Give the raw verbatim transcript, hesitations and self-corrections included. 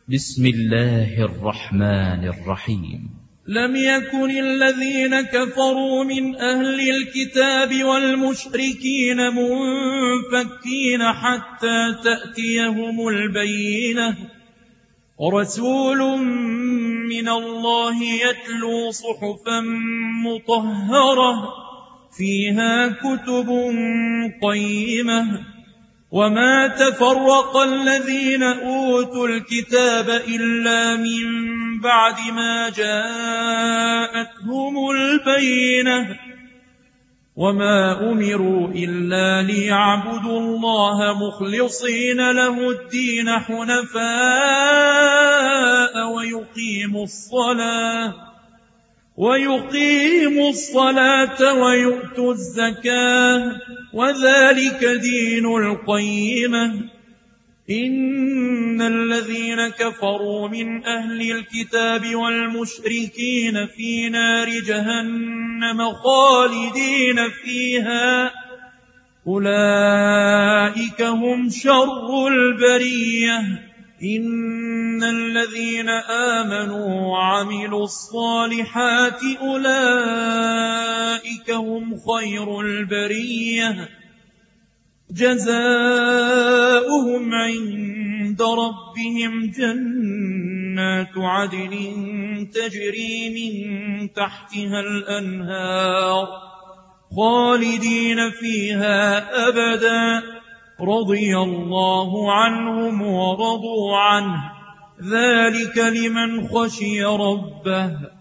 بسم الله الرحمن الرحيم. لم يكن الذين كفروا من أهل الكتاب والمشركين منفكين حتى تأتيهم البينة، رسول من الله يتلو صحفا مطهرة فيها كتب قيمة. وما تفرق الذين أوتوا الكتاب إلا من بعد ما جاءتهم البينة، وما أمروا إلا ليعبدوا الله مخلصين له الدين حنفاء ويقيموا الصلاة ويقيموا الصلاة ويؤتوا الزكاة، وذلك دين القيمة. إن الذين كفروا من أهل الكتاب والمشركين في نار جهنم خالدين فيها، أولئك هم شر البرية. إن الذين آمنوا وعملوا الصالحات أولئك هم خير البرية، جزاؤهم عند ربهم جنات عدن تجري من تحتها الأنهار خالدين فيها أبدا، رضي الله عنهم ورضوا عنه، ذلك لمن خشي ربه.